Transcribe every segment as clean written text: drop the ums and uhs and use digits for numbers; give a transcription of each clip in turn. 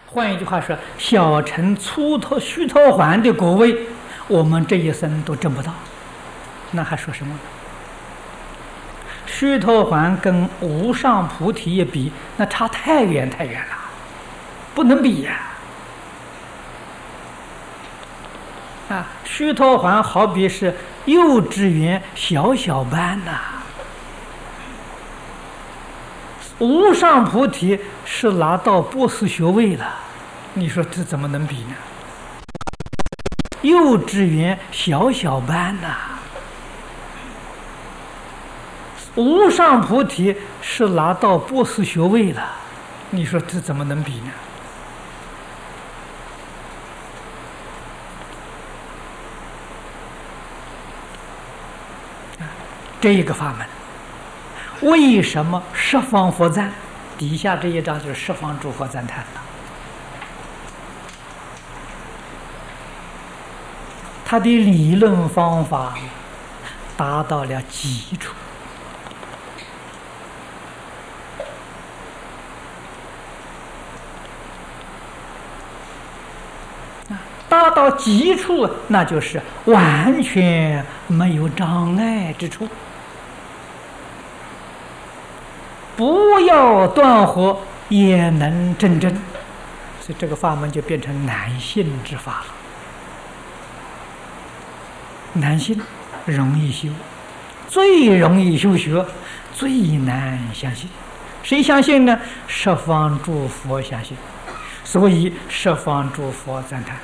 换一句话说，小乘须陀洹的果位，我们这一生都证不到，那还说什么呢？须陀洹跟无上菩提一比，那差太远太远了，不能比呀！须陀洹好比是幼稚园小小班呐，无上菩提是拿到博士学位了，你说这怎么能比呢？幼稚园小小班呐，无上菩提是拿到博士学位了，你说这怎么能比呢？这一个法门，为什么十方佛赞？底下这一章就是十方诸佛赞叹了。他的理论方法达到了极处，达到极处，那就是完全没有障碍之处。不要断惑，也能证真，所以这个法门就变成难信之法了。难信容易修，最容易修学，最难相信。谁相信呢？十方诸佛相信，所以十方诸佛赞叹。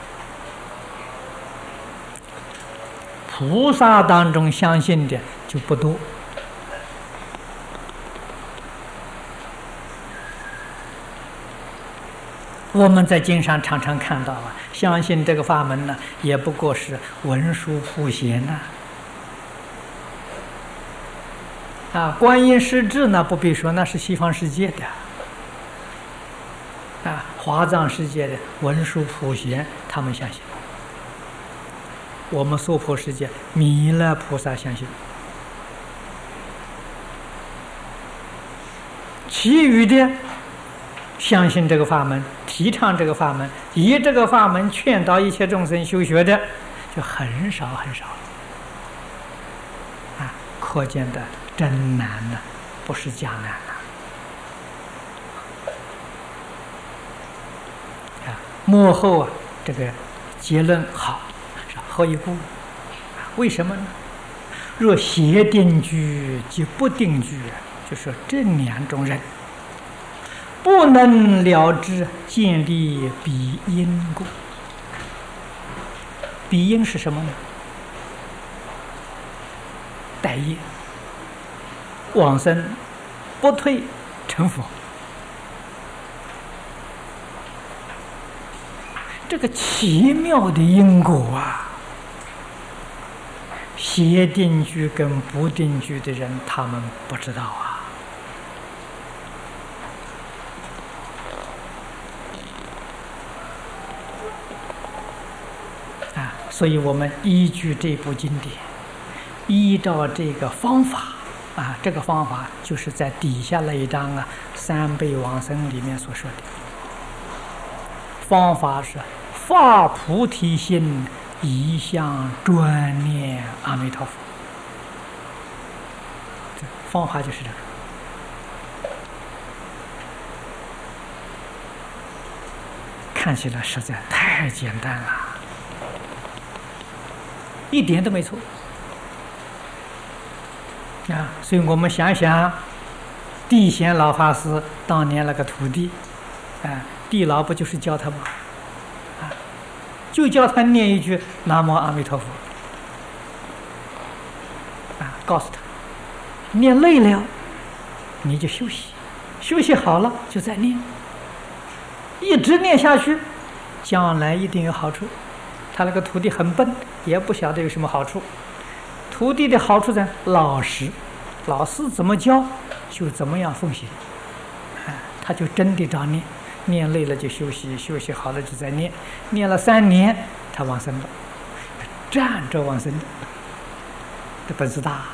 菩萨当中相信的就不多。我们在经上常常看到相信这个法门呢，也不过是文殊普贤观音师智呢，不必说，那是西方世界的华藏世界的文殊普贤，他们相信。我们娑婆世界弥勒菩萨相信，其余的相信这个法门，提倡这个法门，以这个法门劝导一切众生修学的，就很少很少可见的真难了，不是假难了幕后这个结论好，何以故？为什么呢？若邪定居及不定居，就说这两种人不能了知建立彼因故。彼因是什么呢？待业往生不退成佛，这个奇妙的因果邪定居跟不定居的人他们不知道所以我们依据这部经典，依照这个方法这个方法就是在底下那一章三倍往生里面所说的方法，是发菩提心，一向专念阿弥陀佛。方法就是这个，看起来实在太简单了，一点都没错所以我们想想，地显老法师当年那个徒弟地老不就是教他吗？就教他念一句南无阿弥陀佛告诉他，念累了你就休息，休息好了就再念，一直念下去，将来一定有好处。他那个徒弟很笨，也不晓得有什么好处。徒弟的好处在老实，老师怎么教就怎么样奉行他就真的照念，念累了就休息，休息好了就再念，念了3年他往生了，站着往生的，这本事大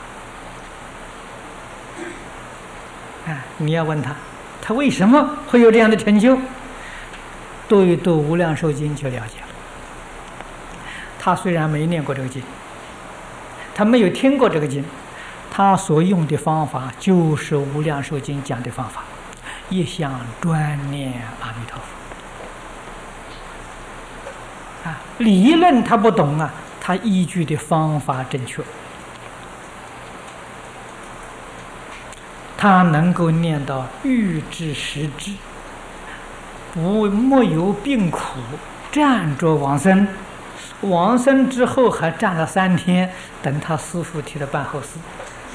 你要问他为什么会有这样的成就？ 读一读《无量寿经》就了解了。他虽然没念过这个经，他没有听过这个经，他所用的方法就是《无量寿经》讲的方法，一向专念阿弥陀佛。理论他不懂啊，他依据的方法正确，他能够念到欲知实知，没有病苦，站着往生。往生之后还站了3天，等他师父替他办后事。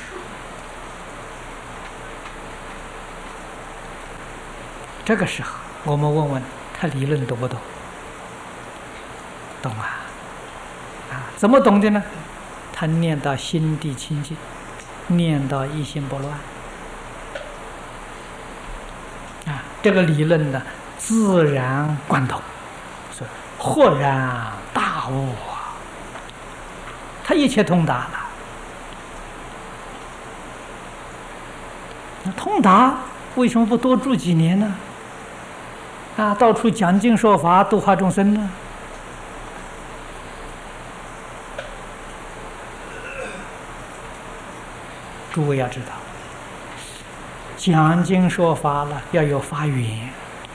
这个时候，我们问问他理论懂不懂？懂啊！怎么懂的呢？他念到心地清净，念到一心不乱。这个理论呢，自然贯通，是豁然大悟啊！他一切通达了。那通达为什么不多住几年呢？到处讲经说法，度化众生呢？诸位要知道，讲经说法了要有发缘。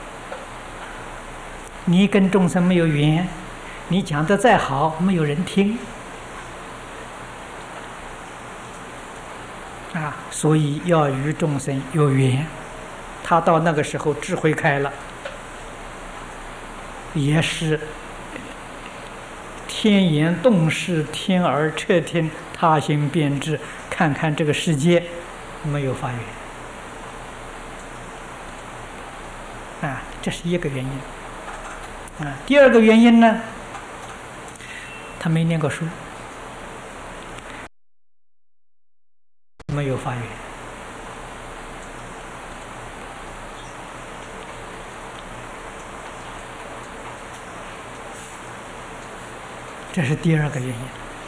你跟众生没有缘，你讲得再好，没有人听。所以要与众生有缘。他到那个时候智慧开了，也是天眼洞视，天耳彻听，他心变智，看看这个世界，没有发缘。这是一个原因。第二个原因呢，他没念过书，没有发愿。这是第二个原因。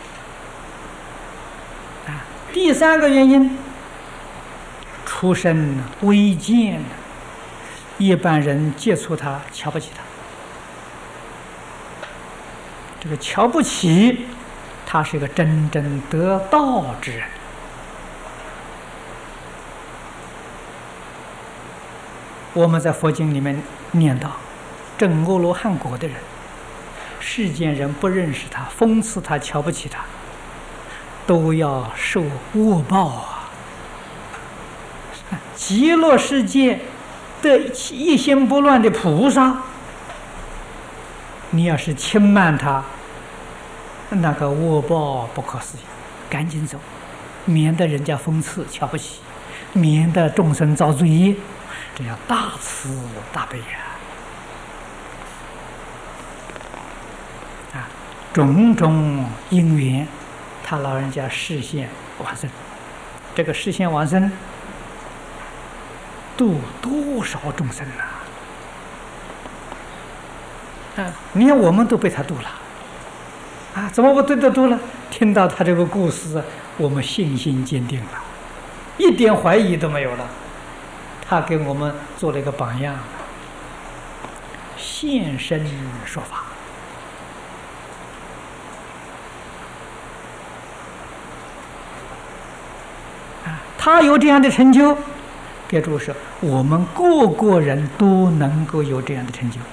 第三个原因，出身微贱，一般人接触他瞧不起他。这个瞧不起他是一个真正得道之人。我们在佛经里面念到，证阿罗汉果的人，世间人不认识他，讽刺他，瞧不起他，都要受恶报啊！极乐世界的一心不乱的菩萨，你要是轻慢他，那个恶报不可思议，赶紧走，免得人家讽刺瞧不起，免得众生遭罪业，这样大慈大悲啊！种种因缘，他老人家示现往生，这个示现往生度多少众生你看我们都被他度了怎么不对得度了？听到他这个故事，我们信心坚定了，一点怀疑都没有了。他给我们做了一个榜样，现身说法。他有这样的成就，给诸位说，我们个个人都能够有这样的成就。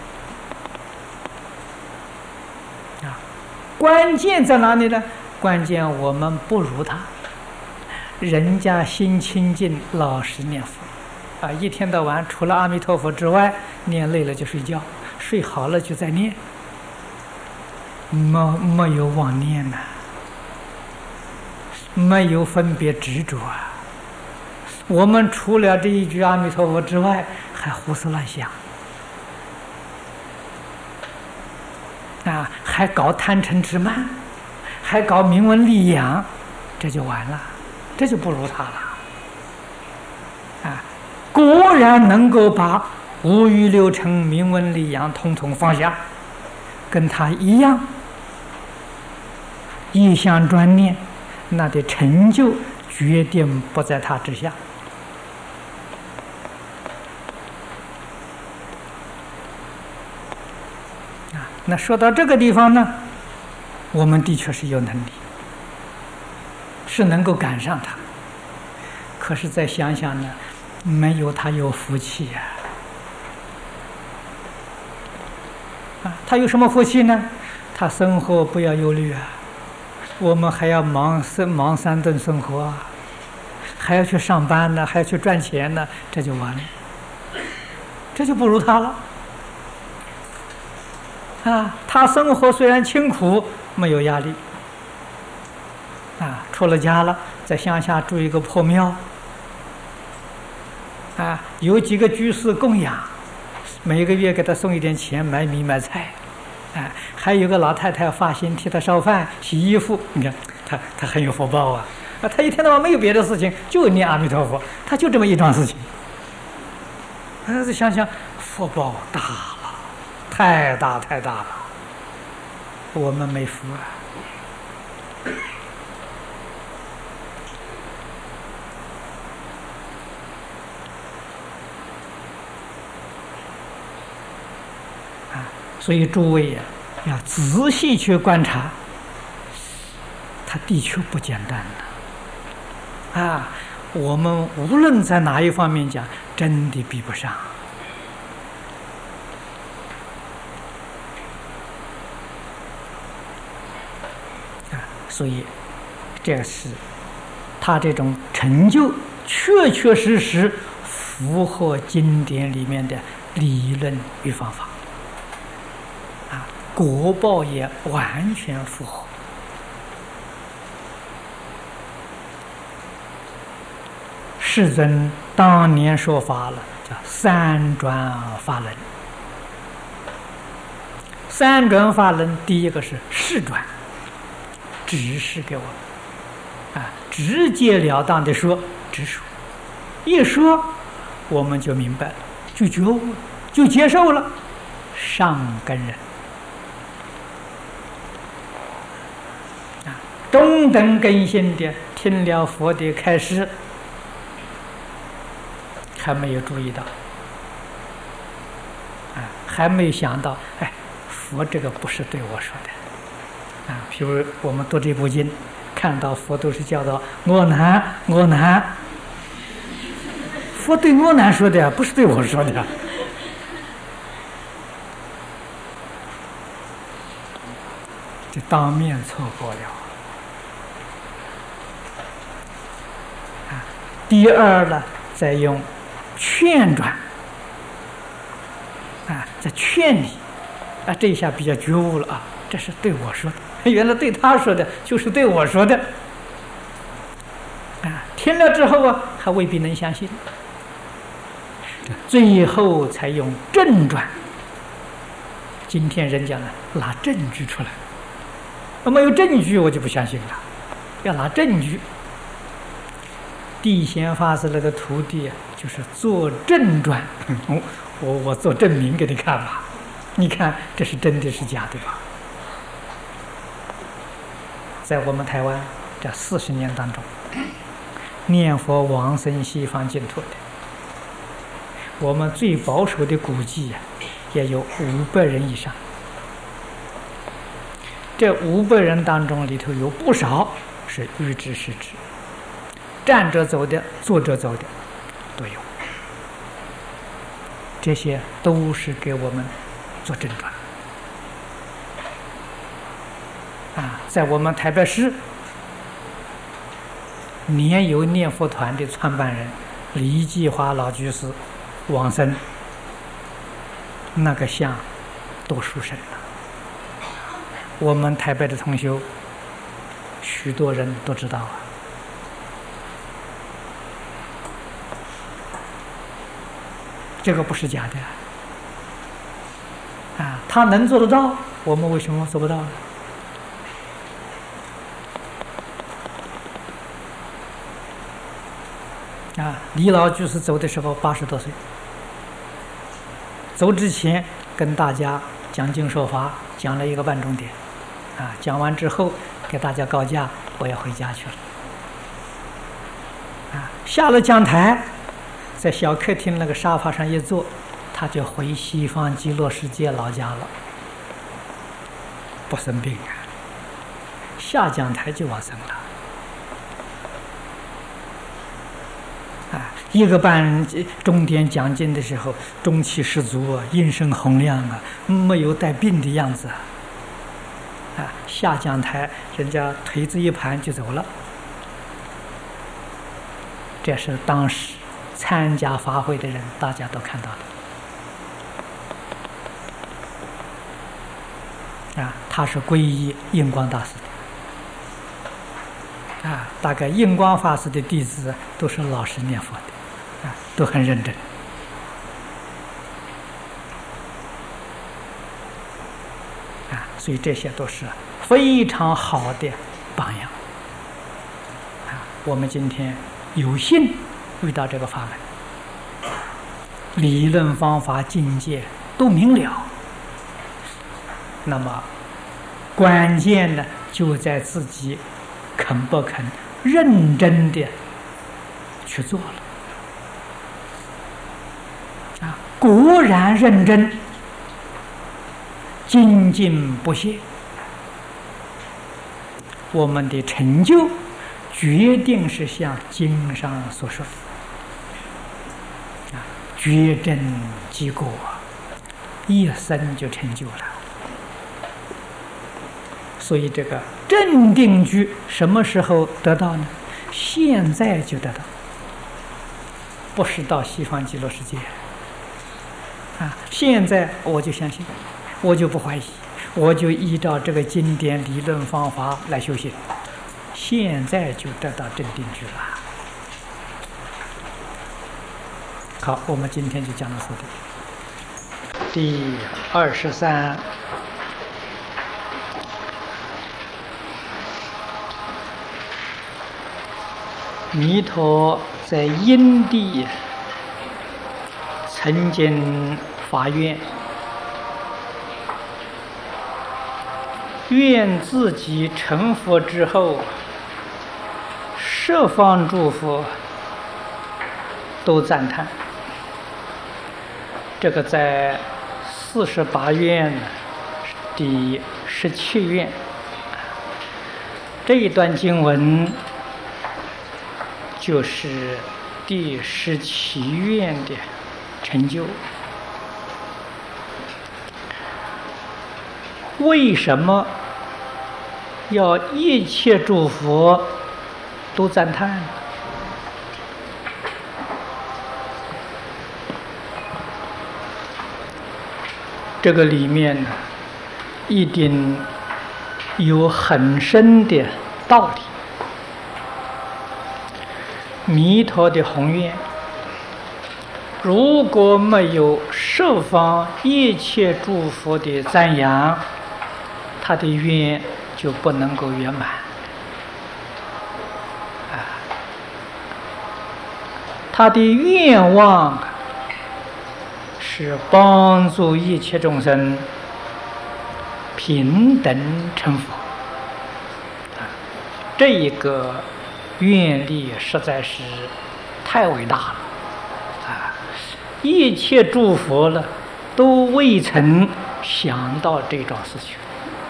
关键在哪里呢？关键我们不如他，人家心清净，老实念佛一天到晚除了阿弥陀佛之外，念累了就睡觉，睡好了就再念，没有妄念没有分别执着我们除了这一句阿弥陀佛之外，还胡思乱想还搞贪嗔痴慢，还搞名闻利养，这就完了，这就不如他了果然能够把五欲六尘名闻利养统统放下，跟他一样一向专念，那的成就决定不在他之下那说到这个地方呢，我们的确是有能力，是能够赶上他。可是再想想呢，没有他有福气呀！他有什么福气呢？他生活不要忧虑啊，我们还要忙3顿生活啊，还要去上班呢，还要去赚钱呢，这就完了，这就不如他了。他生活虽然清苦，没有压力。出了家了，在乡下住一个破庙，有几个居士供养，每个月给他送一点钱买米买菜，还有个老太太发心替他烧饭洗衣服。你看他很有福报啊！他一天到晚没有别的事情，就念阿弥陀佛，他就这么一桩事情。想想福报大了，太大了，我们没福啊！所以诸位呀，要仔细去观察，它的确不简单的。我们无论在哪一方面讲，真的比不上。所以这是他这种成就，确确实实符合经典里面的理论与方法。果报也完全符合。世尊当年说法了，叫3转法轮。3转法轮，第一个是示转，指示给我们，直截了当的说，直说，一说我们就明白了，就觉悟了，就接受了，上根人。中等根性的听了佛的开示，还没有注意到，还没有想到，佛这个不是对我说的，譬如我们读这部经，看到佛都是叫做我难，佛对我难说的，不是对我说的，这当面错过了。第二呢，再用劝转，在劝你，这一下比较觉悟了这是对我说的，原来对他说的就是对我说的，听了之后还未必能相信，最后才用正转。今天人家呢拿证据出来，没有证据我就不相信了，要拿证据。地贤法师那个徒弟就是做证转，我做证明给你看吧，你看这是真的是假的吧？在我们台湾这40年当中，念佛往生西方净土的，我们最保守的估计也有500人以上。这500人当中里头有不少是预知实知，站着走的，坐着走的都有，这些都是给我们做证转。在我们台北市年有念佛团的创办人李继华老居士往生，那个像多殊胜了，我们台北的同修许多人都知道这个不是假的他能做得到，我们为什么做不到呢？李老居士走的时候80多岁，走之前跟大家讲经说法，讲了1个半钟点，讲完之后给大家告假，我要回家去了。下了讲台，在小客厅那个沙发上一坐，他就回西方极乐世界老家了。 不生病啊，下讲台就往生了。一个半钟点讲经的时候，中气十足啊，音声洪亮啊，没有带病的样子啊。下讲台，人家腿子一盘就走了。这是当时参加法会的人，大家都看到的。他是皈依印光大师的。大概印光法师的弟子都是老实念佛的。都很认真所以这些都是非常好的榜样我们今天有幸遇到这个法门，理论方法境界都明了，那么关键呢就在自己肯不肯认真的去做了。果然认真，精进不懈，我们的成就决定是像经上所说的觉真即果，一生就成就了。所以这个正定居什么时候得到呢？现在就得到，不是到西方极乐世界现在我就相信，我就不怀疑，我就依照这个经典理论方法来修行，现在就得到正定居了。好，我们今天就讲到这里。第23，弥陀在因地曾经发愿，愿自己成佛之后，十方诸佛都赞叹。这个在48愿第17愿这一段经文，就是第17愿的成就。为什么要一切诸佛都赞叹？这个里面呢，一定有很深的道理。弥陀的宏愿，如果没有十方一切诸佛的赞扬，他的愿就不能够圆满。他的愿望是帮助一切众生平等成佛。这一个愿力实在是太伟大了一切诸佛了都未曾想到这种事情。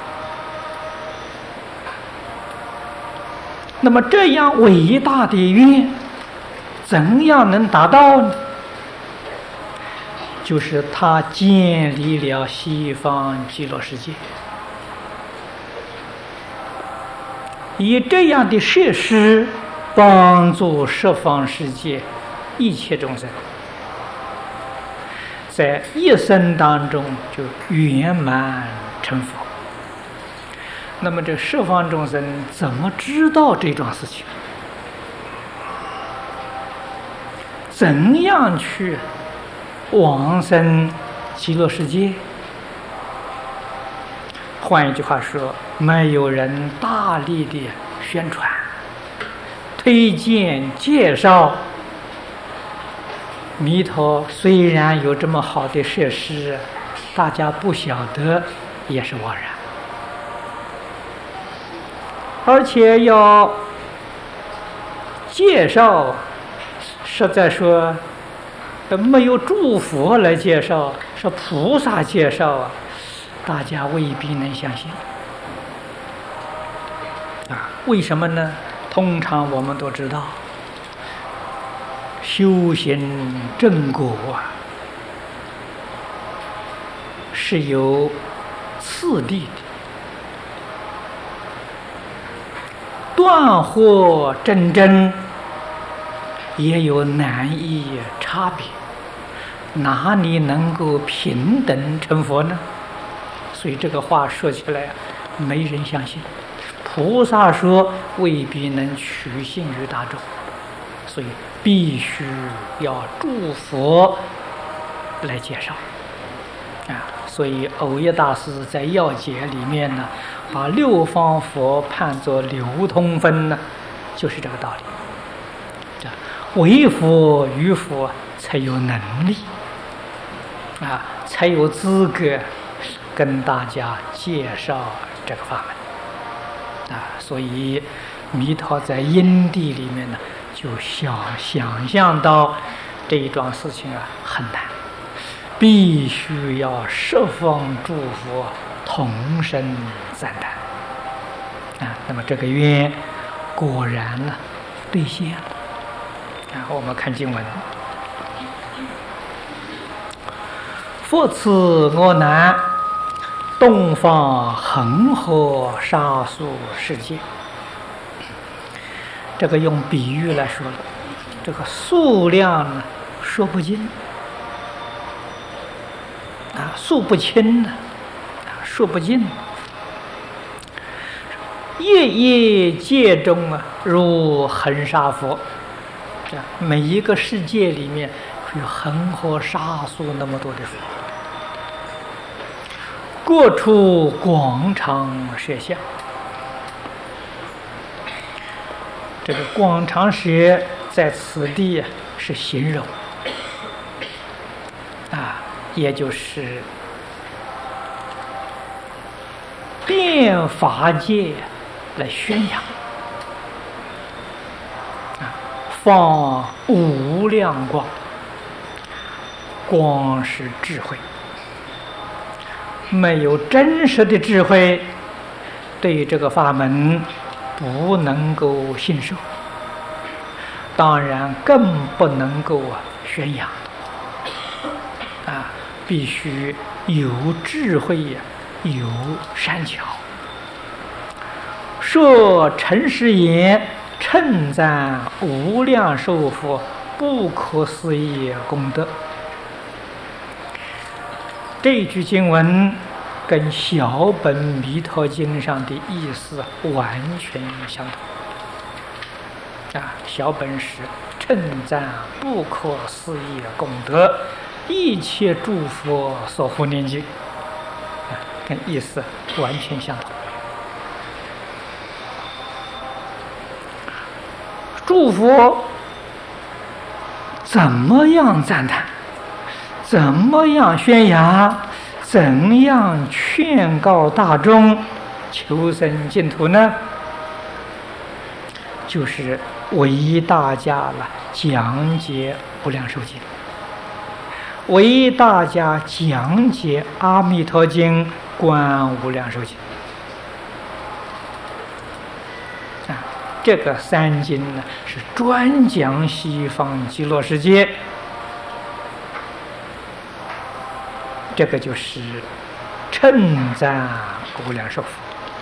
那么这样伟大的愿怎样能达到呢？就是他建立了西方极乐世界，以这样的设施帮助十方世界一切众生在一生当中就圆满成佛。那么这十方众生怎么知道这桩事情？怎样去往生极乐世界？换一句话说，没有人大力的宣传、推荐、介绍。弥陀虽然有这么好的设施，大家不晓得也是枉然。而且要介绍，实在说没有诸佛来介绍，是菩萨介绍大家未必能相信为什么呢？通常我们都知道，修行正果是有次第的，断惑正真也有难易差别，哪里能够平等成佛呢？所以这个话说起来没人相信，菩萨说未必能取信于大众，所以必须要诸佛来介绍所以藕益大师在要解里面呢，把六方佛判作流通分呢，就是这个道理。唯佛于佛才有能力才有资格跟大家介绍这个法门所以弥陀在因地里面呢，就想象到这一桩事情很难，必须要十方诸佛同声赞叹那么这个愿果然呢兑现了我们看经文，复次我南东方恒河沙数世界，这个用比喻来说了，这个数量呢说不尽数不清呢说不尽，夜夜界中如恒沙佛，每一个世界里面有恒河沙数那么多的佛，各处广长舌相。这个广长舌在此地是形容也就是遍法界来宣扬放无量光，光是智慧，没有真实的智慧，对这个法门不能够信受，当然更不能够宣扬必须有智慧有善巧，说诚实言，称赞无量寿佛不可思议功德。这句经文跟小本弥陀经上的意思完全相同小本是称赞不可思议功德，一切诸佛所护念经跟意思完全相同。诸佛怎么样赞叹，怎么样宣扬，怎样劝告大众求生净土呢？就是为大家讲解无量寿经，为大家讲解阿弥陀经、观无量寿经这个三经呢，是专讲西方极乐世界，这个就是称赞无量寿佛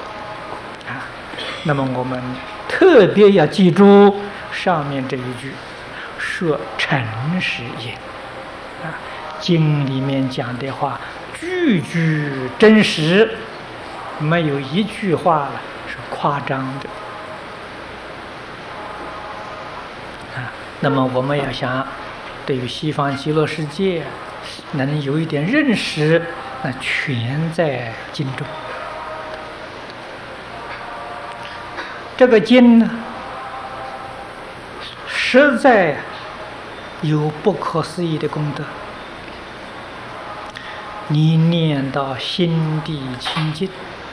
那么我们特别要记住上面这一句，说诚实言经里面讲的话句句真实，没有一句话是夸张的那么我们要想对于西方极乐世界能有一点认识，那全在经中。这个经呢，实在有不可思议的功德，你念到心地清净，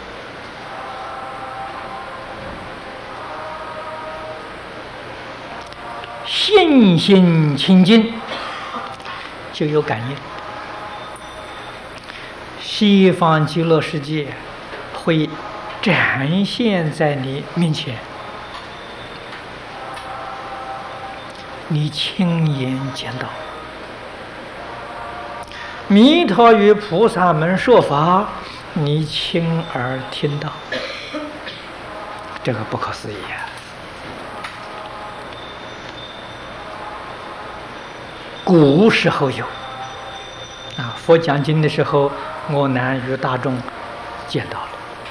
信心清净，就有感应。西方极乐世界会展现在你面前，你亲眼见到。弥陀与菩萨们说法，你亲耳听到，这个不可思议啊！古时候有啊，佛讲经的时候，我难与大众见到了。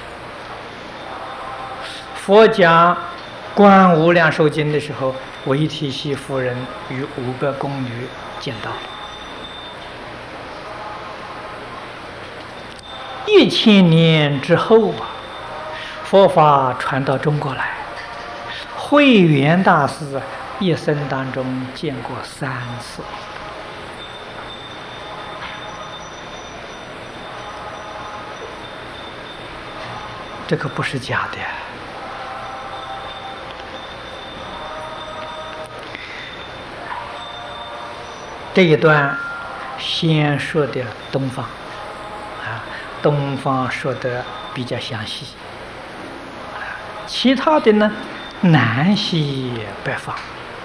佛讲《观无量寿经》的时候，韦提希夫人与500宫女见到了。1000年之后啊，佛法传到中国来，慧远大师一生当中见过3次。这个不是假的。这一段先说的东方啊，东方说的比较详细，其他的呢，南西北方，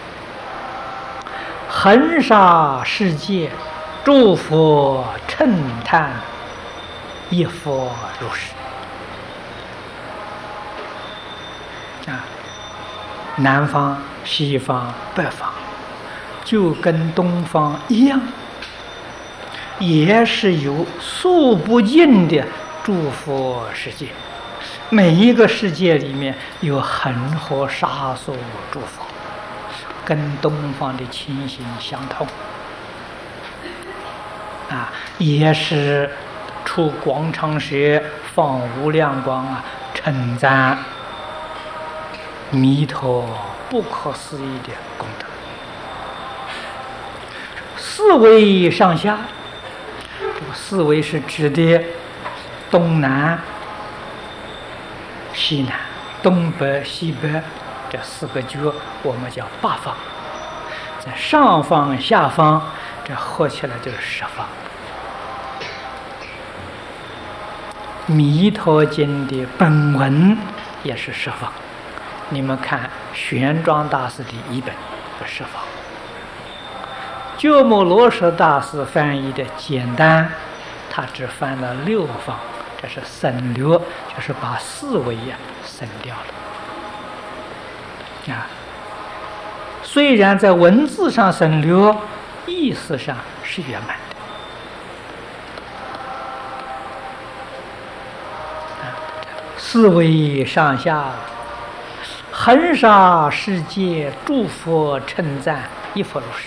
恒沙世界，诸佛称叹，一佛如是。啊，南方、西方、北方，就跟东方一样，也是有数不尽的诸佛世界。每一个世界里面有恒河沙数诸佛，跟东方的情形相同。啊，也是出广长舌，放无量光啊，称赞弥陀不可思议的功德。四维上下，这个四维是指的东南、西南、东北、西北这4个角，我们叫8方。在上方、下方，这合起来就是10方。弥陀经的本文也是10方。你们看玄奘大师的译本是10方，鸠摩罗什大师翻译的简单，他只翻了6方，这是省略，就是把4维省掉了。啊，虽然在文字上省略，意思上是圆满的。4维上下，恒沙世界，诸佛称赞，一佛如是。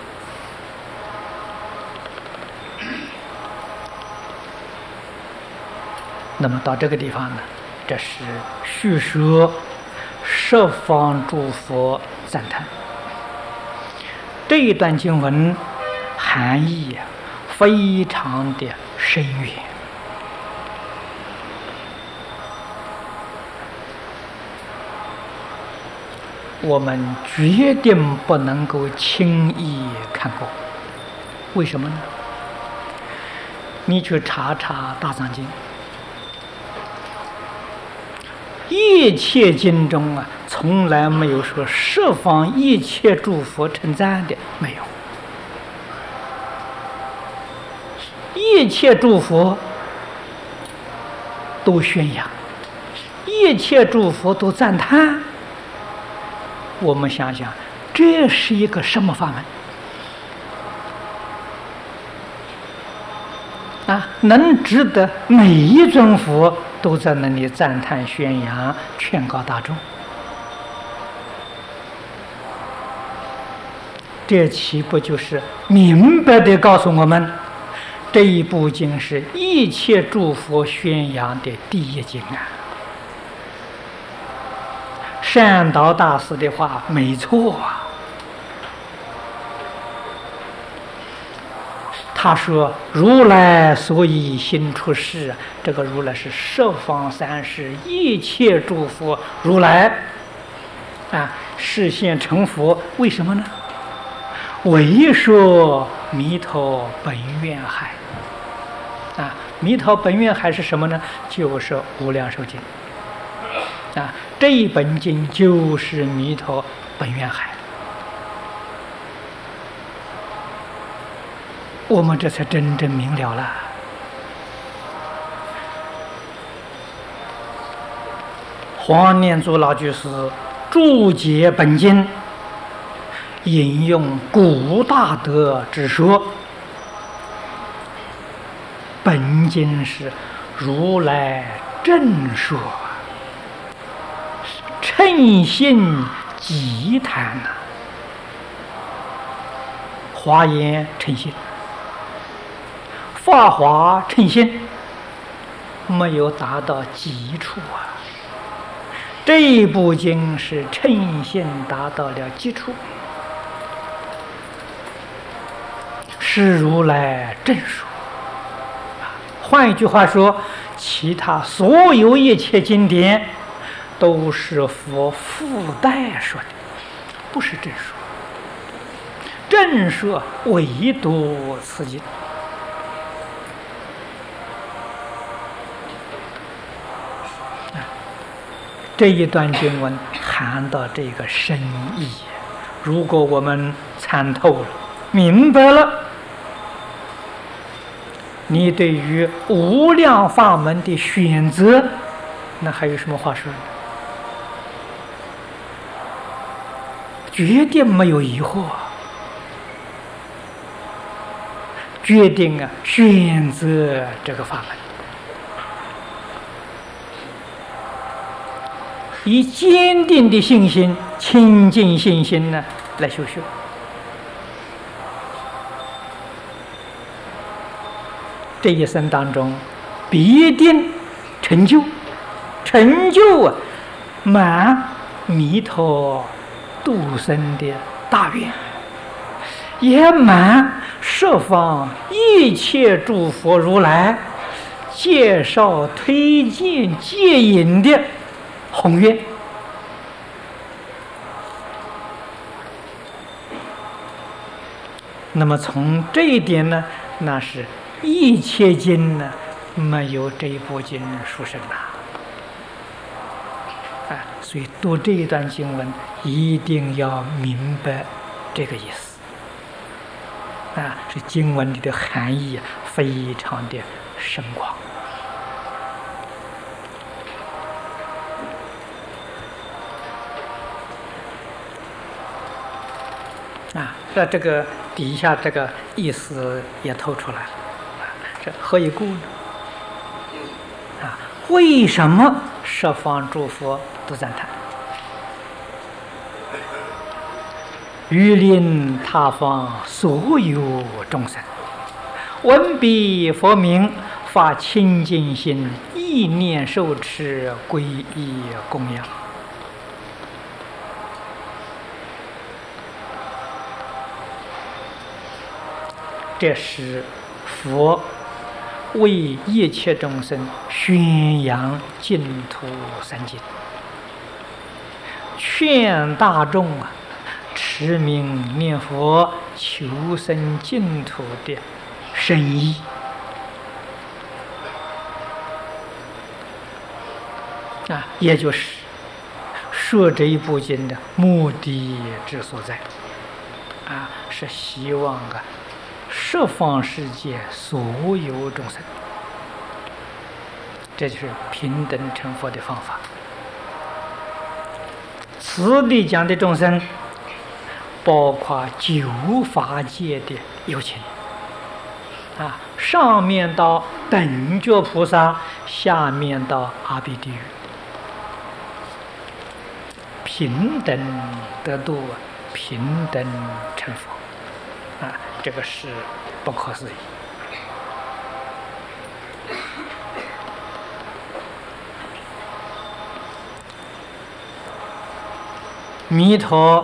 那么到这个地方呢，这是叙说10方诸佛赞叹。这一段经文含义非常的深远。我们决定不能够轻易看过。为什么呢？你去查查大藏经，一切经中啊，从来没有说十方一切诸佛称赞的，没有。一切诸佛都宣扬，一切诸佛都赞叹。我们想想，这是一个什么法门啊？能值得每一尊佛都在那里赞叹宣扬，劝告大众？这岂不就是明白地告诉我们，这一部经是一切诸佛宣扬的第一经啊？善导大师的话没错啊，他说如来所以心出世，这个如来是十方三世一切诸佛如来啊，示现成佛。为什么呢？为说弥陀本愿海啊，弥陀本愿海是什么呢？就是无量寿经。 这一本经就是弥陀本愿海，我们这才真正明了了。黄念祖老居士注解本经，引用古大德之说，本经是如来正说，称性极谈呐。华严称性，法华称性，没有达到极处啊。这一部经是称性达到了基础，是如来正说。换一句话说，其他所有一切经典都是佛附带说的，不是正说。正说唯独此经。这一段经文含到这个深意，如果我们参透了、明白了，你对于无量法门的选择，那还有什么话说呢？决定没有疑惑，决定选择这个法门。以坚定的信心、清净信心呢，来修学，这一生当中必定成就，成就满弥陀度生的大愿，也满十方一切诸佛如来介绍、推荐、接引的宏愿。那么从这一点呢，那是一切经呢没有这一部经殊胜所以读这一段经文一定要明白这个意思是经文里的含义非常的深广。那这个底下这个意思也透出来了这何以故呢？为什么十方诸佛都赞叹？欲令他方所有众生闻彼佛名，发清净心，意念受持，皈依供养。这是佛为一切众生宣扬净土三经，劝大众持名念佛，求生净土的深意。也就是说这一部经的目的之所在是希望十方世界所有众生，这就是平等成佛的方法。此地讲的众生，包括九法界的有情上面到等觉菩萨，下面到阿鼻地狱，平等得度，平等成佛这个是不可思议。弥陀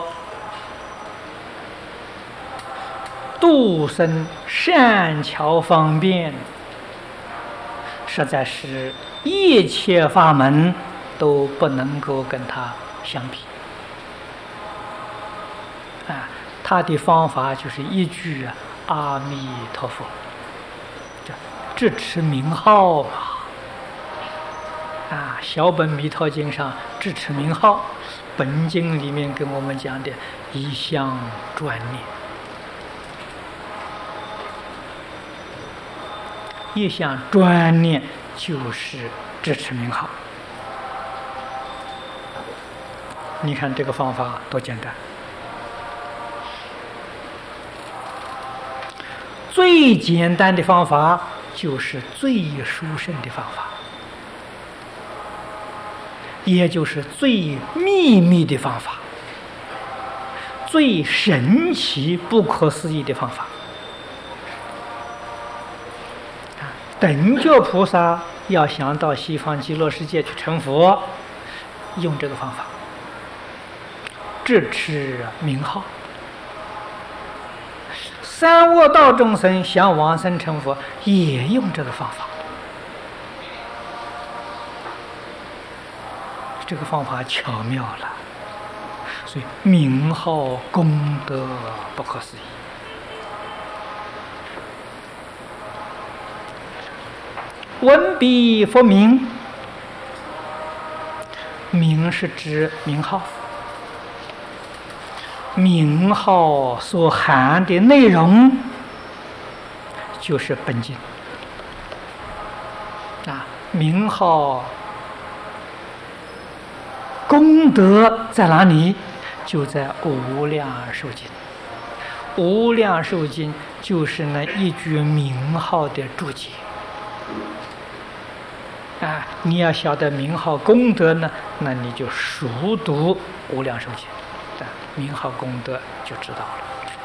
度生善巧方便，实在是一切法门都不能够跟他相比他的方法就是一句阿弥陀佛，只持名号小本弥陀经上智持名号，本经里面跟我们讲的一向专念，一向专念就是智持名号。你看这个方法多简单，最简单的方法就是最殊胜的方法，也就是最秘密的方法，最神奇不可思议的方法。等觉菩萨要想到西方极乐世界去成佛，用这个方法，智持名号。三恶道众生想往生成佛，也用这个方法。这个方法巧妙了，所以名号功德不可思议。闻彼佛名，名是指名号，名号所含的内容就是本经。名号功德在哪里？就在无量寿经。无量寿经就是那一句名号的注解。你要晓得名号功德呢，那你就熟读无量寿经，名号功德就知道了。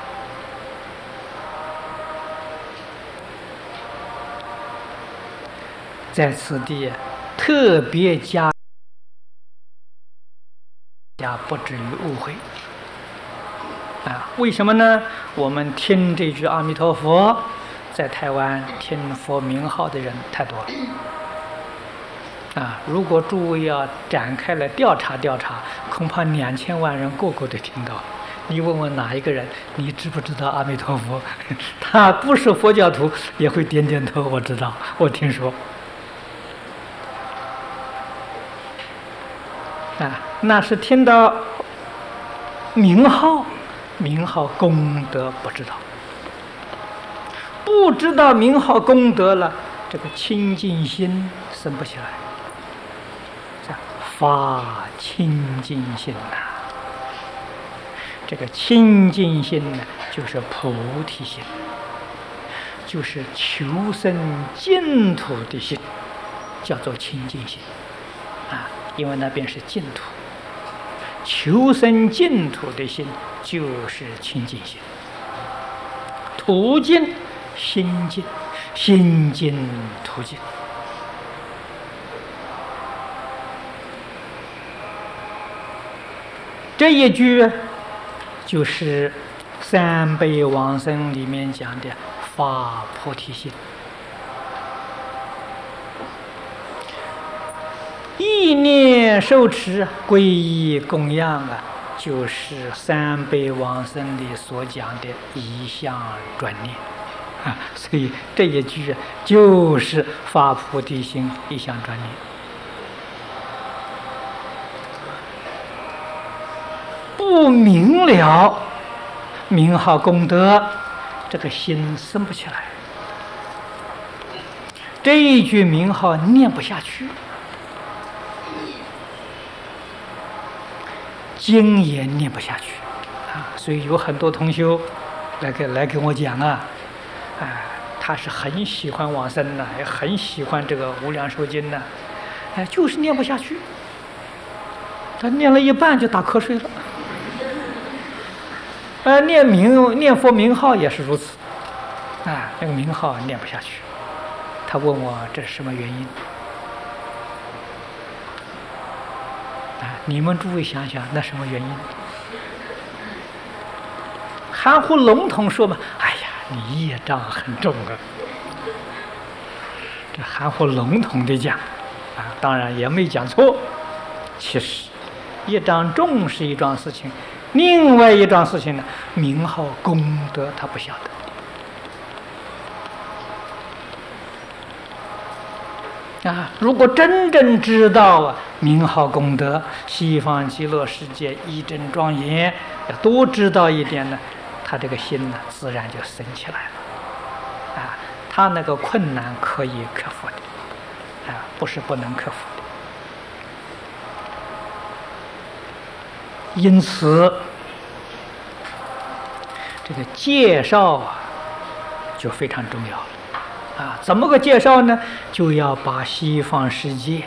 在此地特别加不至于误会。为什么呢？我们听这句阿弥陀佛，在台湾听佛名号的人太多了。如果诸位要展开来调查调查，恐怕2000万人个个都听到。你问问哪一个人，你知不知道阿弥陀佛？他不是佛教徒也会点点头，我知道，我听说。那是听到名号，名号功德不知道，不知道名号功德了，这个清净心生不起来。发清净心这个清净心呢，就是菩提心，就是求生净土的心，叫做清净心因为那边是净土，求生净土的心就是清净心。途径心净，心净途径。这一句就是三辈往生里面讲的发菩提心，意念受持皈依供养就是三辈往生里所讲的一向专念所以这一句就是发菩提心一向专念。不明了名号功德，这个心生不起来，这一句名号念不下去，经也念不下去所以有很多同修来跟我讲他是很喜欢往生也很喜欢这个无量寿经就是念不下去，他念了一半就打瞌睡了。念佛名号也是如此那个名号念不下去。他问我这是什么原因你们诸位想想，那什么原因？含糊笼统说嘛，哎呀，你业障很重这含糊笼统的讲当然也没讲错。其实业障重是一桩事情，另外一桩事情呢，名号功德他不晓如果真正知道名号功德，西方极乐世界一真庄严，要多知道一点呢，他这个心呢，自然就升起来了。他那个困难可以克服的，不是不能克服的。因此，这个介绍就非常重要了。怎么个介绍呢？就要把西方世界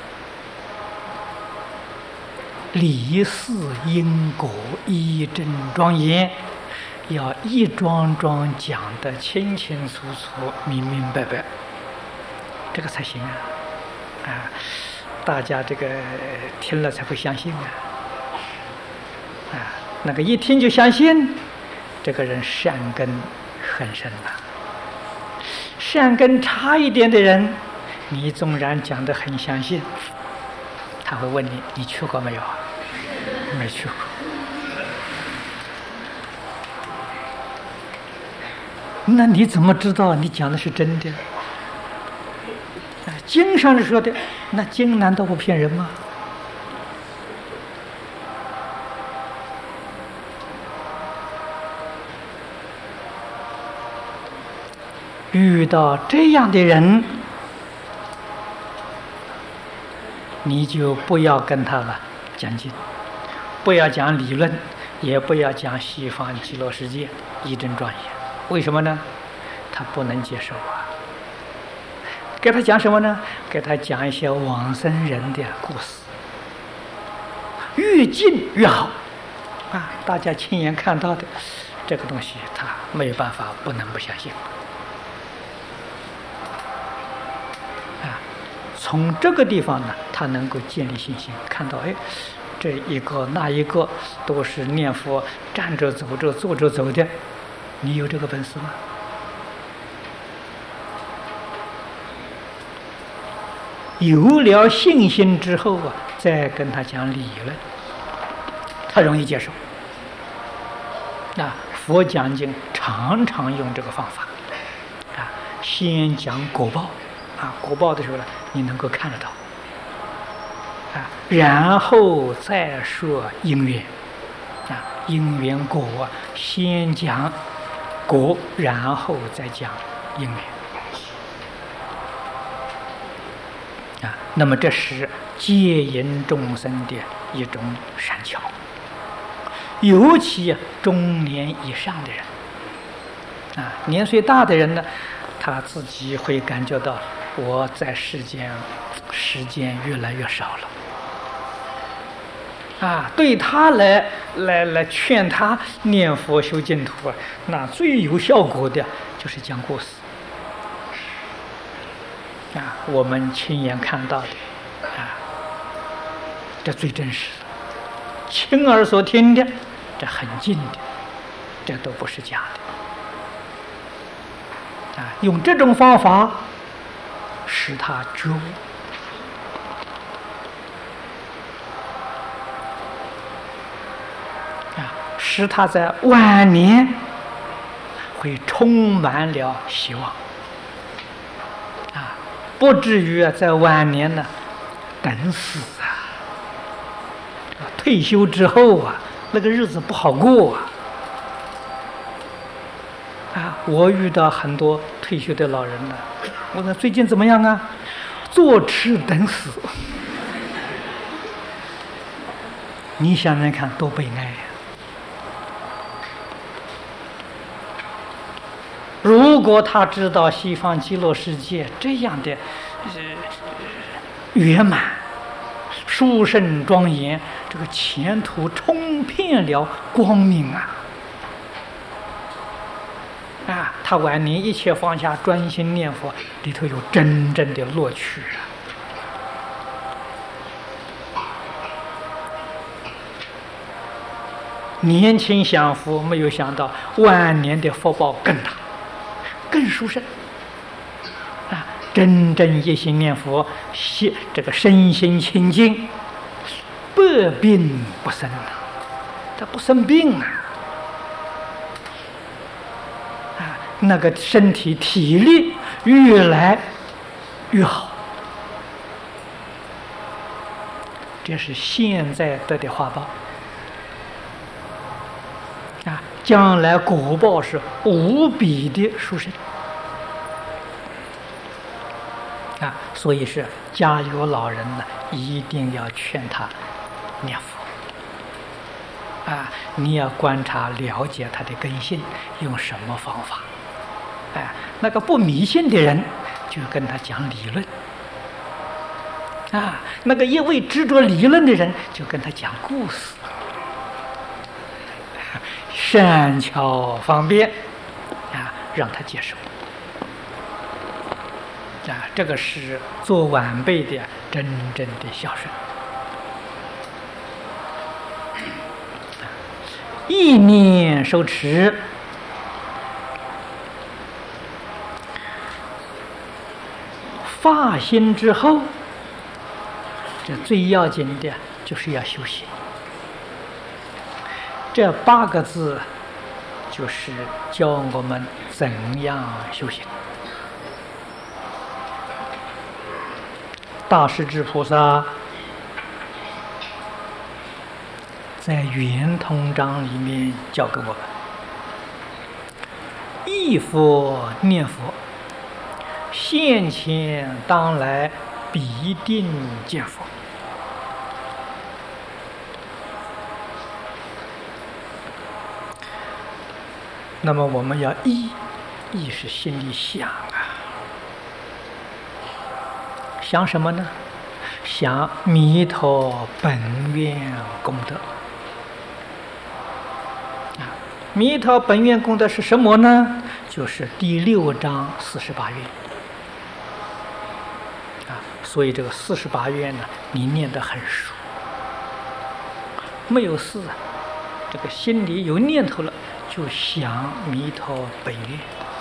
理事因果一真庄严，要一桩桩讲得清清楚楚、明明白白，这个才行大家这个听了才会相信那个一听就相信，这个人善根很深善根差一点的人，你纵然讲得很相信，他会问你：你去过没有？没去过。那你怎么知道你讲的是真的？经上说的，那经难道不骗人吗？遇到这样的人，你就不要跟他了讲经，不要讲理论，也不要讲西方极乐世界一真庄严。为什么呢？他不能接受给他讲什么呢？给他讲一些往生人的故事，越近越好大家亲眼看到的这个东西，他没有办法，不能不相信从这个地方呢，他能够建立信心，看到这一个那一个都是念佛站着走着坐着走的，你有这个本事吗？有了信心之后再跟他讲理论，他容易接受。佛讲经常常用这个方法先讲果报果报的时候呢，你能够看得到然后再说因缘因缘果先讲果，然后再讲因缘那么这是戒引众生的一种善巧，尤其中年以上的人年岁大的人呢，他自己会感觉到我在世间时间越来越少了对他来劝他念佛修净土那最有效果的就是讲故事我们亲眼看到的这最真实的，亲耳所听的，这很近的，这都不是假的用这种方法使他觉悟使他在晚年会充满了希望不至于在晚年呢等死退休之后那个日子不好过我遇到很多退休的老人了，我说最近怎么样坐吃等死，你想想看多悲哀如果他知道西方极乐世界这样的圆满殊胜庄严，这个前途充遍了光明他晚年一切放下，专心念佛，里头有真正的乐趣年轻享福，没有想到晚年的福报更大更殊胜真正一心念佛，这个身心清净，百病不生他不生病那个身体体力越来越好这是现在得的花报啊，将来果报是无比的殊胜啊！所以是家有老人呢，一定要劝他念佛啊！你要观察了解他的根性，用什么方法？哎，那个不迷信的人，就跟他讲理论啊；那个一味执着理论的人，就跟他讲故事。善巧方便啊，让他接受啊，这个是做晚辈的真正的孝顺。意念受持，发心之后，这最要紧的就是要修行。这8个字就是教我们怎样修行。大势至菩萨在圆通章里面教给我们：忆佛念佛，现前当来必定见佛。那么我们要忆是心里想啊，想什么呢？想弥陀本愿功德啊！弥陀本愿功德是什么呢？就是第6章48愿啊！所以这个48愿呢，你念得很熟，没有事啊，这个心里有念头了，就想弥陀本愿，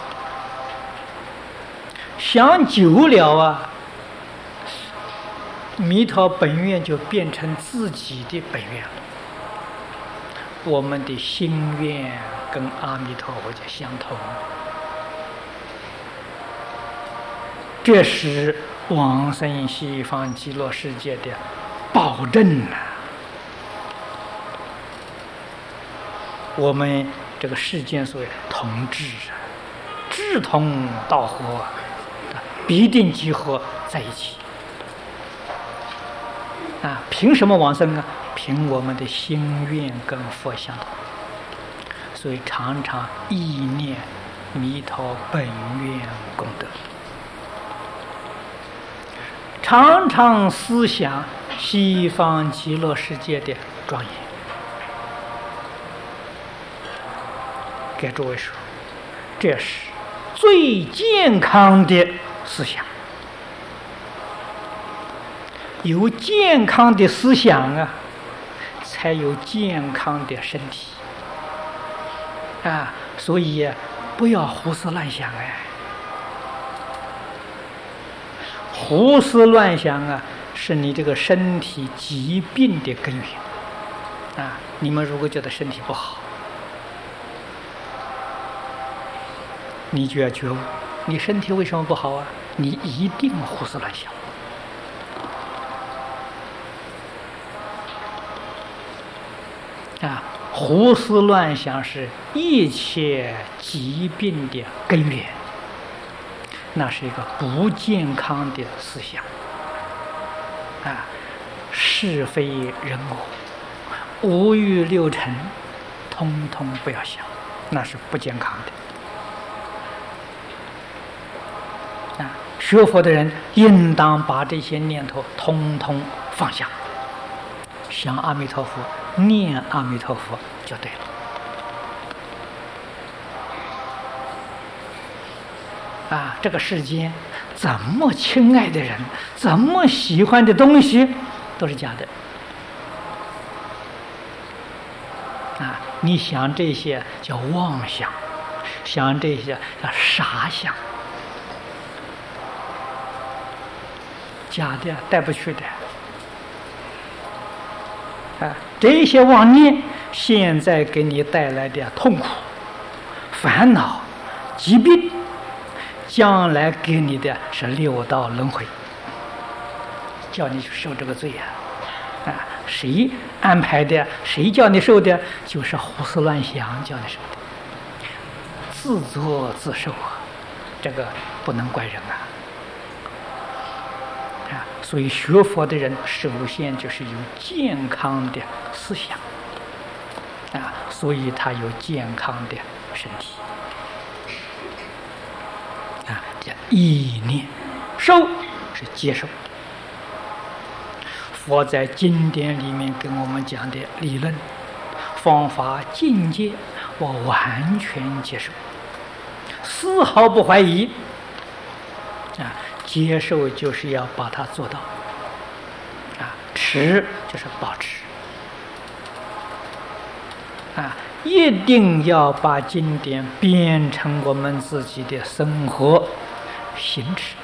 想久了啊，弥陀本愿就变成自己的本愿了。我们的心愿跟阿弥陀佛就相同，这是往生西方极乐世界的保证啊！我们这个世间所谓同志啊，志同道合，必定集合在一起啊！凭什么往生啊？凭我们的心愿跟佛相同，所以常常意念弥陀本愿功德，常常思想西方极乐世界的庄严。给诸位说，这是最健康的思想。有健康的思想啊，才有健康的身体啊！所以不要胡思乱想哎，胡思乱想啊，是你这个身体疾病的根源啊！你们如果觉得身体不好，你就要觉悟，你身体为什么不好啊？你一定胡思乱想啊！胡思乱想是一切疾病的根源，那是一个不健康的思想啊！是非人我、五欲六尘，通通不要想，那是不健康的。学佛的人应当把这些念头通通放下，想阿弥陀佛，念阿弥陀佛就对了。啊，这个世间怎么亲爱的人，怎么喜欢的东西，都是假的。啊，你想这些叫妄想，想这些叫傻想。假的带不去的啊！这些妄念现在给你带来的痛苦、烦恼、疾病，将来给你的是六道轮回，叫你去受这个罪啊！ 啊，谁安排的？谁叫你受的？就是胡思乱想叫你受的，自作自受啊！这个不能怪人啊！啊，所以学佛的人首先就是有健康的思想啊，所以他有健康的身体啊，叫意念。受是接受。佛在经典里面跟我们讲的理论、方法、境界，我完全接受，丝毫不怀疑。啊，接受就是要把它做到。啊，持就是保持。啊，一定要把经典变成我们自己的生活行持。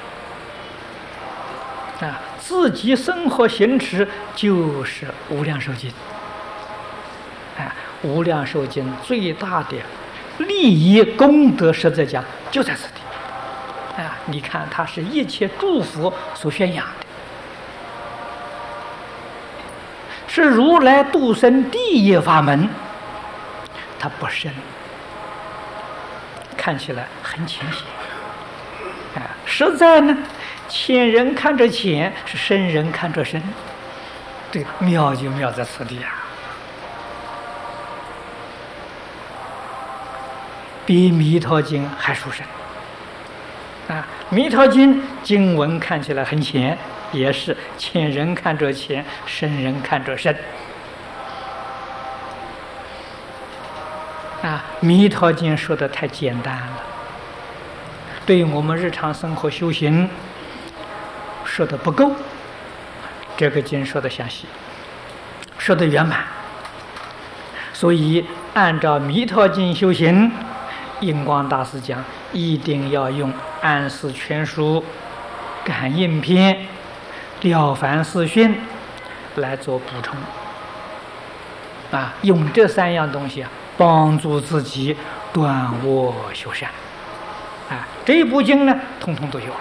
啊，自己生活行持就是无量寿经。啊，无量寿经最大的利益功德实在讲就在此地。啊，你看它是一切诸佛所宣扬的，是如来度生第一法门，它不深，看起来很浅显。啊，实在呢。浅人看着浅，是深人看着深，这个妙就妙在此地啊！比《弥陀经》还殊胜啊！《弥陀经》经文看起来很浅，也是浅人看着浅，深人看着深啊！《弥陀经》说的太简单了，对我们日常生活修行说的不够，这个经说的详细，说的圆满，所以按照《弥陀经》修行，印光大师讲，一定要用《安世全书》《感应篇》《了凡四训》来做补充，啊，用这三样东西帮助自己断恶修善，啊，这一部经呢，统统都有了。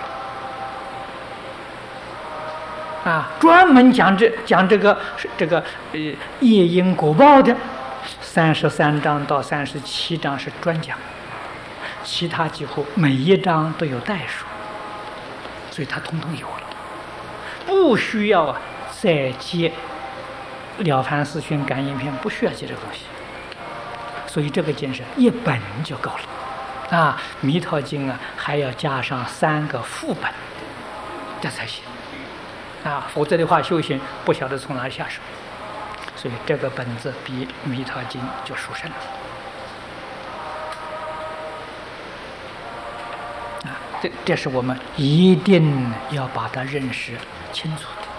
啊，专门讲这个业因果报的33章到37章是专讲，其他几乎每一章都有代数，所以它统统有了，不需要再接了凡四训感应篇，不需要接这个东西，所以这个经是一本就够了。啊，弥陀经啊还要加上3个副本，这才行。啊，否则的话，修行不晓得从哪里下手，所以这个本子比《弥陀经》就殊胜了。啊，这是我们一定要把它认识清楚的。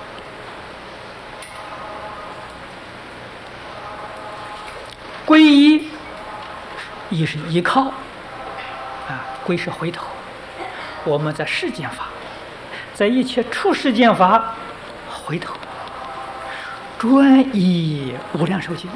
皈依，一是依靠，啊，皈是回头，我们在世间法。在一切处世间法，回头专依无量寿经，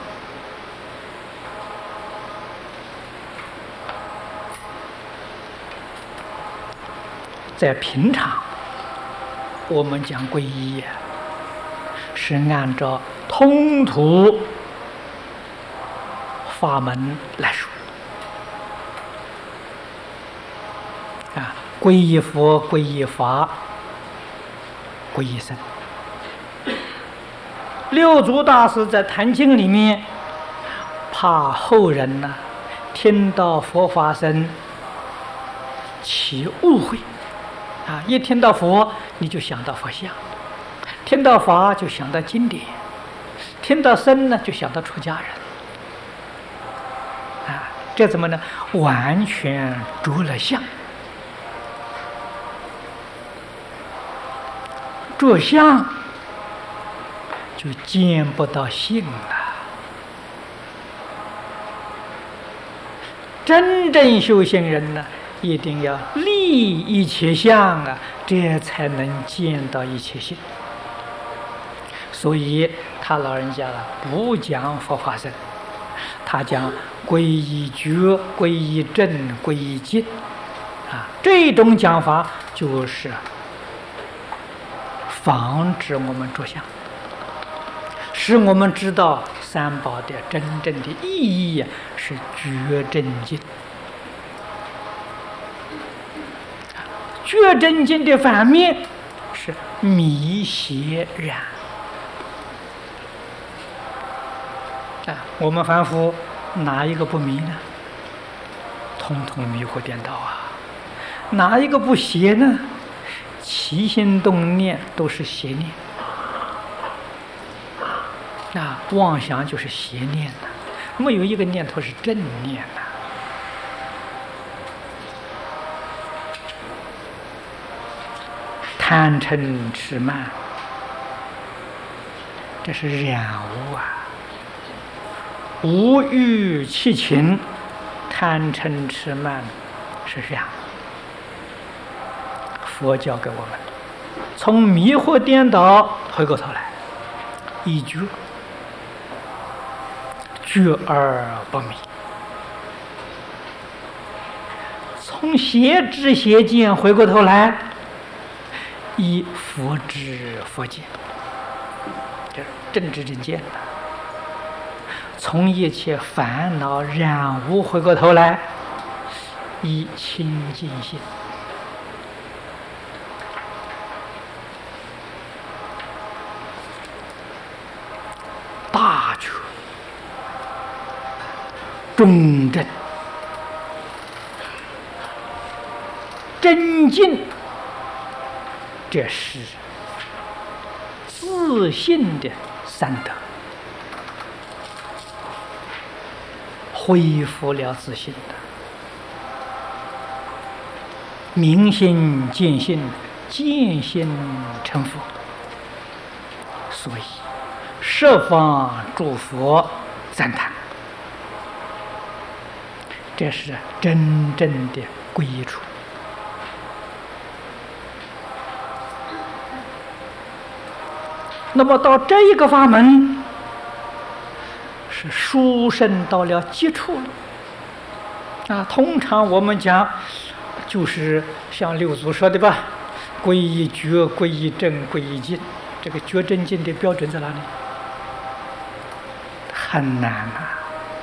在平常我们讲皈依，是按照通途法门来说啊，皈依佛、皈依法、皈依僧。六祖大师在《坛经》里面，怕后人呢听到佛法声起误会啊！一听到佛，你就想到佛像；听到法就想到经典；听到僧呢，就想到出家人。啊，这怎么呢？完全着了相。着相就见不到性了。真正修行人呢，一定要立一切相啊，这才能见到一切性。所以他老人家不讲佛法僧，他讲皈依觉、皈依正、皈依净啊，这种讲法就是防止我们着相使我们知道三宝的真正的意义呀，是觉真经。觉真经的反面是迷邪染。我们凡夫哪一个不迷呢？统统迷惑颠倒啊！哪一个不邪呢？起心动念都是邪念。妄想就是邪念呐，没有一个念头是正念呐。贪嗔痴慢，这是染污啊！无欲七情，贪嗔痴慢是染。佛教给我们从迷惑颠倒回过头来，一觉，觉而不迷；从邪知邪见回过头来，以佛知佛见，这是正知正见。从一切烦恼染污回过头来，以清净心。大觉中正真净，这是自信的三德，恢复了自信的明心见性，见性成佛。所以十方诸佛赞叹，这是真正的皈依处。那么到这一个法门，是殊胜到了极处了。通常我们讲，就是像六祖说的吧，皈依觉，皈依正，皈依净。这个觉真净的标准在哪里？很难啊，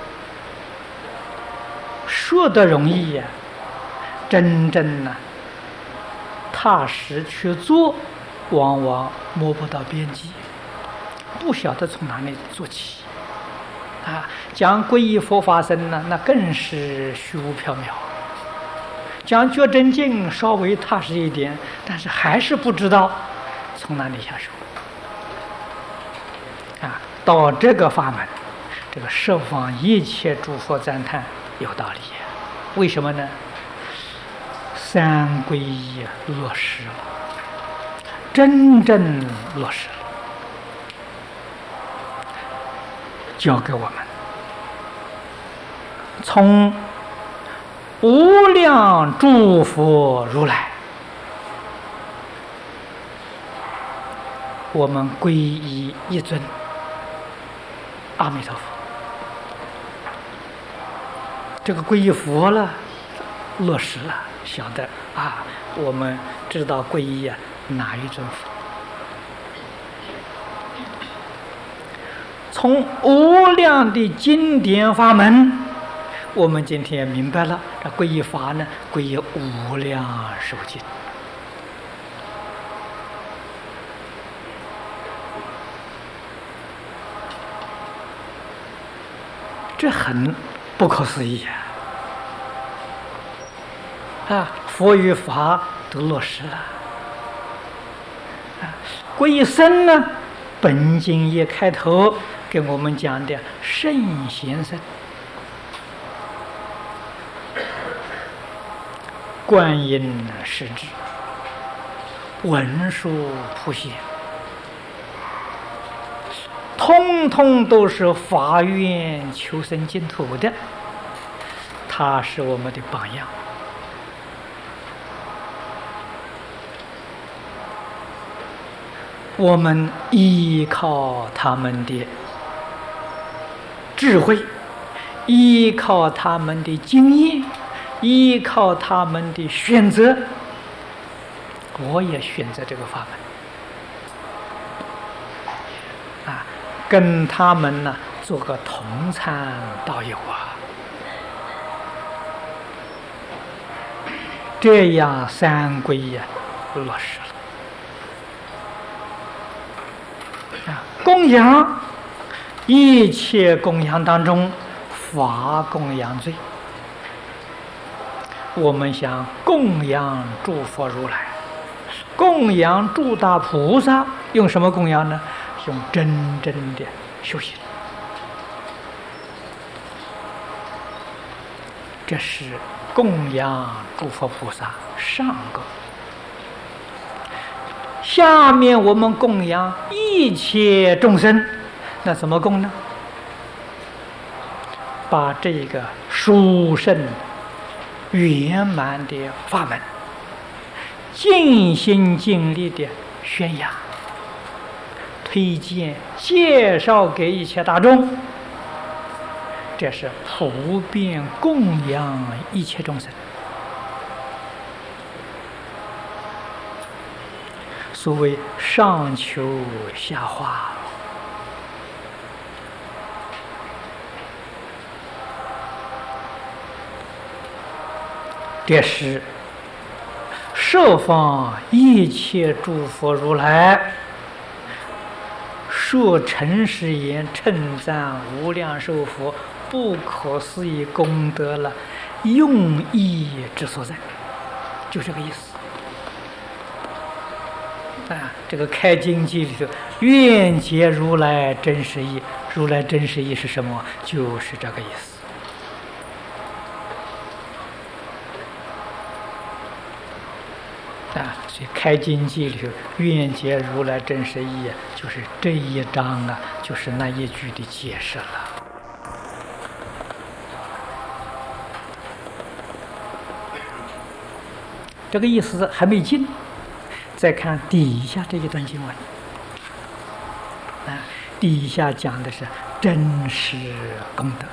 说的容易呀，真正呢，踏实去做，往往摸不到边际，不晓得从哪里做起。讲皈依佛法僧呢，那更是虚无缥缈。讲觉真净稍微踏实一点，但是还是不知道从哪里下手。到这个法门，这个十方一切诸佛赞叹有道理。为什么呢？三皈依落实了，真正落实了，教给我们从无量诸佛如来，我们皈依一尊阿弥陀佛。这个皈依佛了，落实了，晓得我们知道皈依哪一尊佛。从无量的经典法门，我们今天明白了，这皈依法呢，皈依无量寿经。这很不可思议佛与法都落实了。皈依僧呢，本经一开头给我们讲的圣贤僧，观音世智，文殊普贤，通通都是发愿求生净土的，他是我们的榜样。我们依靠他们的智慧，依靠他们的经验，依靠他们的选择，我也选择这个法门跟他们呢做个同参道友啊，这样三皈呀落实了啊。供养一切供养当中，法供养最。我们想供养诸佛如来，供养诸大菩萨，用什么供养呢？用真正的修行。这是供养诸佛菩萨上供。下面我们供养一切众生，那怎么供呢？把这个殊胜圆满的法门尽心尽力的宣扬、推荐、介绍给一切大众，这是普遍供养一切众生。所谓上求下化，这是设放一切诸佛如来说诚实言，称赞无量寿佛不可思议功德了用意之所在，就这个意思啊。这个开经记里头愿解如来真实义，如来真实义是什么？就是这个意思啊。所以开经记里头愿解如来真实义，就是这一章啊，就是那一句的解释了。这个意思还没尽，再看底下这一段经文啊，底下讲的是真实功德，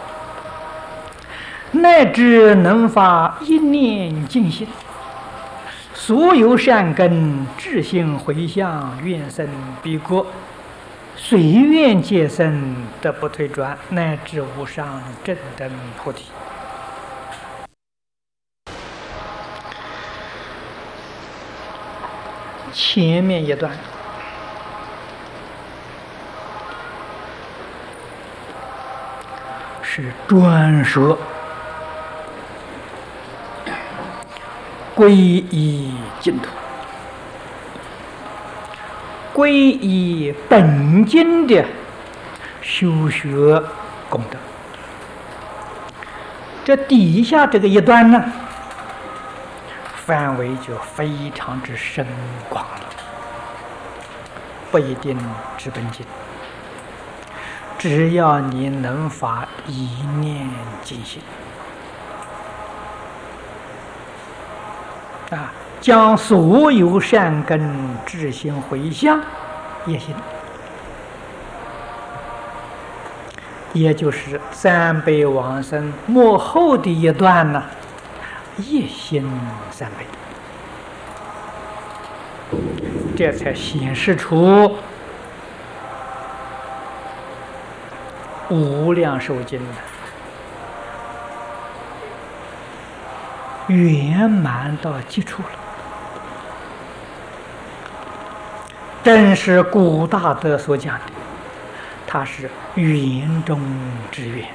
乃至能发一念净心，所有善根智性回向，愿生彼国，随愿皆生，得不退转，乃至无上正等菩提。前面一段是专说皈依净土，皈依本经的修学功德。这底下这个一段呢，范围就非常之深广了，不一定知本经，只要你能发一念净心啊，将所有善根智心回向也行，也就是三辈往生末后的一段呢，一心三倍，这才显示出无量寿经的圆满到极处了。正是古大德所讲的，它是圆中之圆，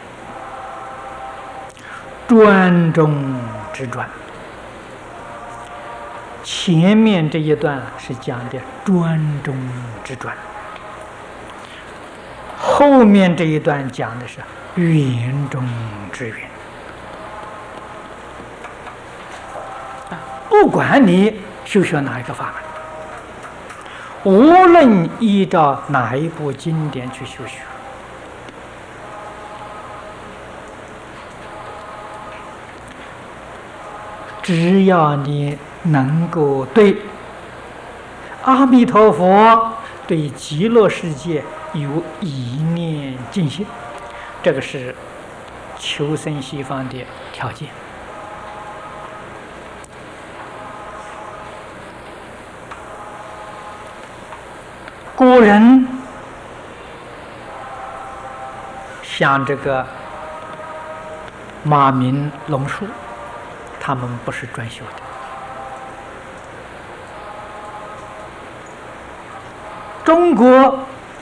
专中之专。前面这一段是讲的专中之专，后面这一段讲的是圆中之圆。不管你修学哪一个法门，无论依照哪一部经典去修学，只要你能够对阿弥陀佛、对极乐世界有一念净心，这个是求生西方的条件。古人像这个马明、龙树，他们不是专修的。中国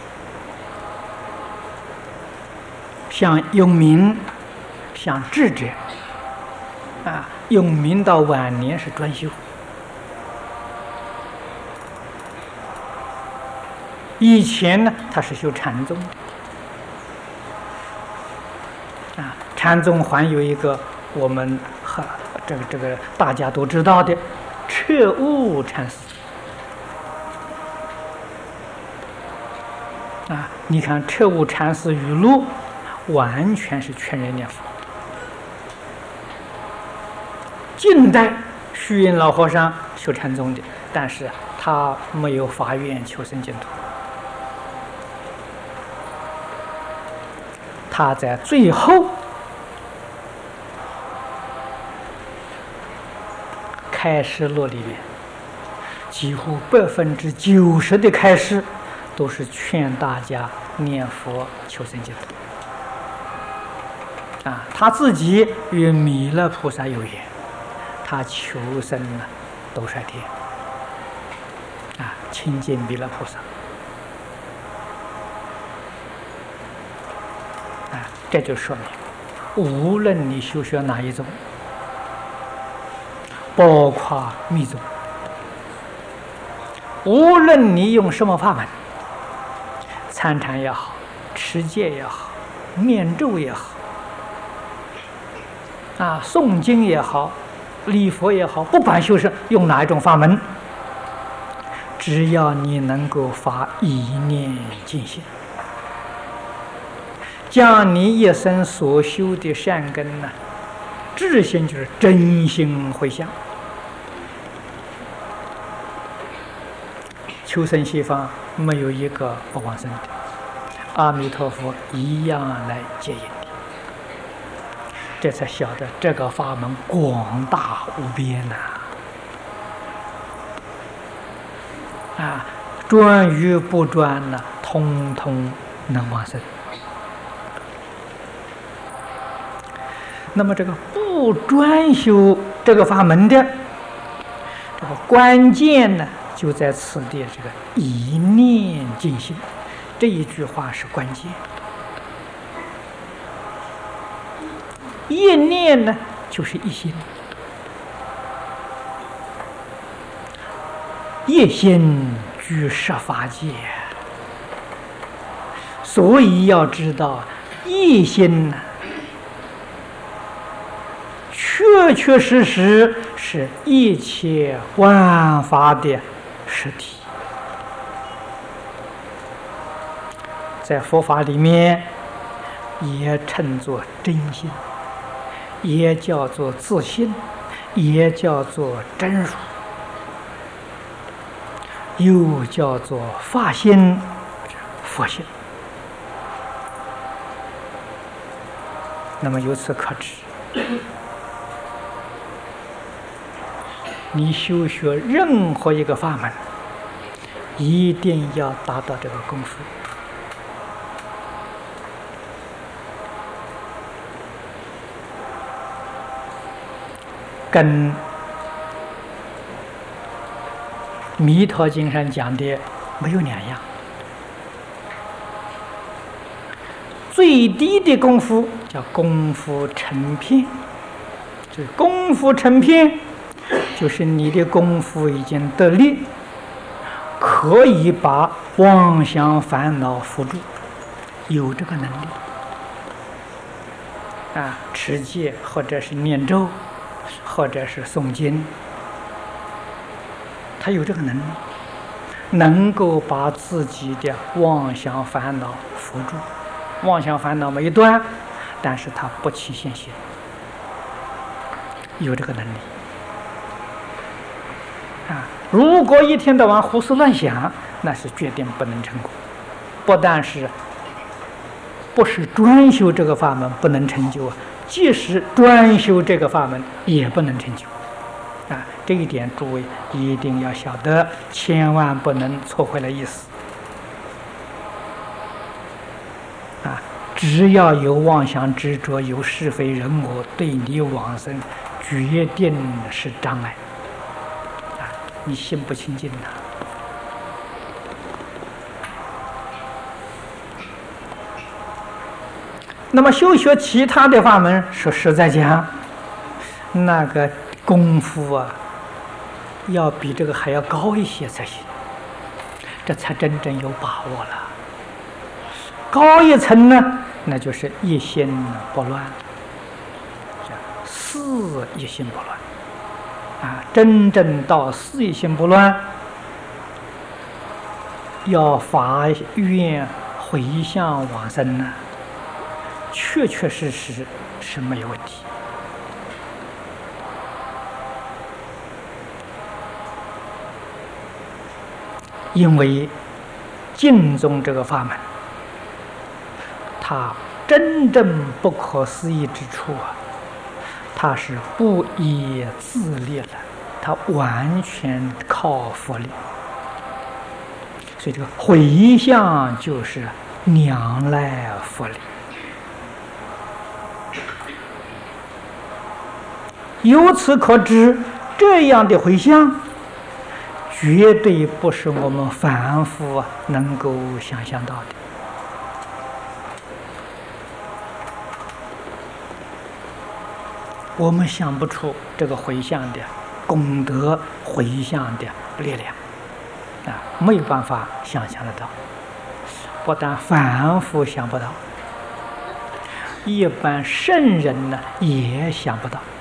像永明、像智者啊，永明到晚年是专修。以前呢，他是修禅宗啊，禅宗还有一个我们这个大家都知道的彻悟禅师啊，你看彻悟禅师语录，完全是劝人念佛。近代虚云老和尚修禅宗的，但是他没有发愿求生净土。他在最后开示录里面，几乎90%的开示都是劝大家念佛求生净土。啊，他自己与弥勒菩萨有缘，他求生了兜率天，啊，亲近弥勒菩萨。这就说明，无论你修学哪一种，包括密宗，无论你用什么法门，参禅也好，持戒也好，念咒也好，啊，诵经也好，礼佛也好，不管修是用哪一种法门，只要你能够发一念净心，将你一生所修的善根呢，至心就是真心回向，求生西方没有一个不往生的，阿弥陀佛一样来接引的，这才晓得这个法门广大无边呐！啊，专与不专呢，通通能往生。那么这个不专修这个法门的这个关键呢，就在此地这个一念净心，这一句话是关键。一念呢，就是一心，一心居十法界，所以要知道一心呢，确确实实是一切万法的实体。在佛法里面也称作真心，也叫做自信，也叫做真如，又叫做法心、佛性。那么由此可知，你修学任何一个法门，一定要达到这个功夫。跟《弥陀经》上讲的没有两样。最低的功夫叫功夫成片，这功夫成片就是你的功夫已经得力，可以把妄想烦恼伏住，有这个能力啊，持戒或者是念咒，或者是诵经，他有这个能力，能够把自己的妄想烦恼伏住。妄想烦恼没断，但是他不起现行，有这个能力啊！如果一天到晚胡思乱想，那是决定不能成功。不但是不是专修这个法门不能成就，即使专修这个法门也不能成就啊！这一点诸位一定要晓得，千万不能错会了意思啊！ 只要有妄想执着，有是非人我，对你往生决定是障碍啊！你心不清净呐。那么修学其他的法门，说实在讲，那个功夫啊，要比这个还要高一些才行，这才真正有把握了。高一层呢，那就是一心不乱，四一心不乱啊！真正到四一心不乱，要发愿回向往生呢，确确实实是没有问题。因为净宗这个法门，它真正不可思议之处啊，它是不依自力了，它完全靠佛力。所以这个回向就是娘来佛力。由此可知，这样的回向绝对不是我们凡夫能够想象到的。我们想不出这个回向的功德、回向的力量啊，没有办法想象得到。不但凡夫想不到，一般圣人呢也想不到。